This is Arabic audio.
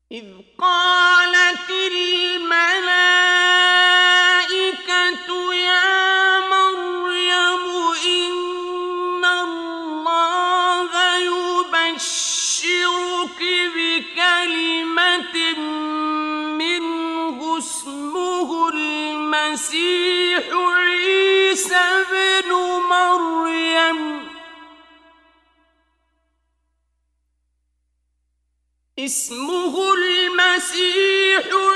إذ قالت الملائكة يا مريم إن الله يبشرك بكلمة منه اسمه المسيح عيسى ابن مريم اسمه المسيح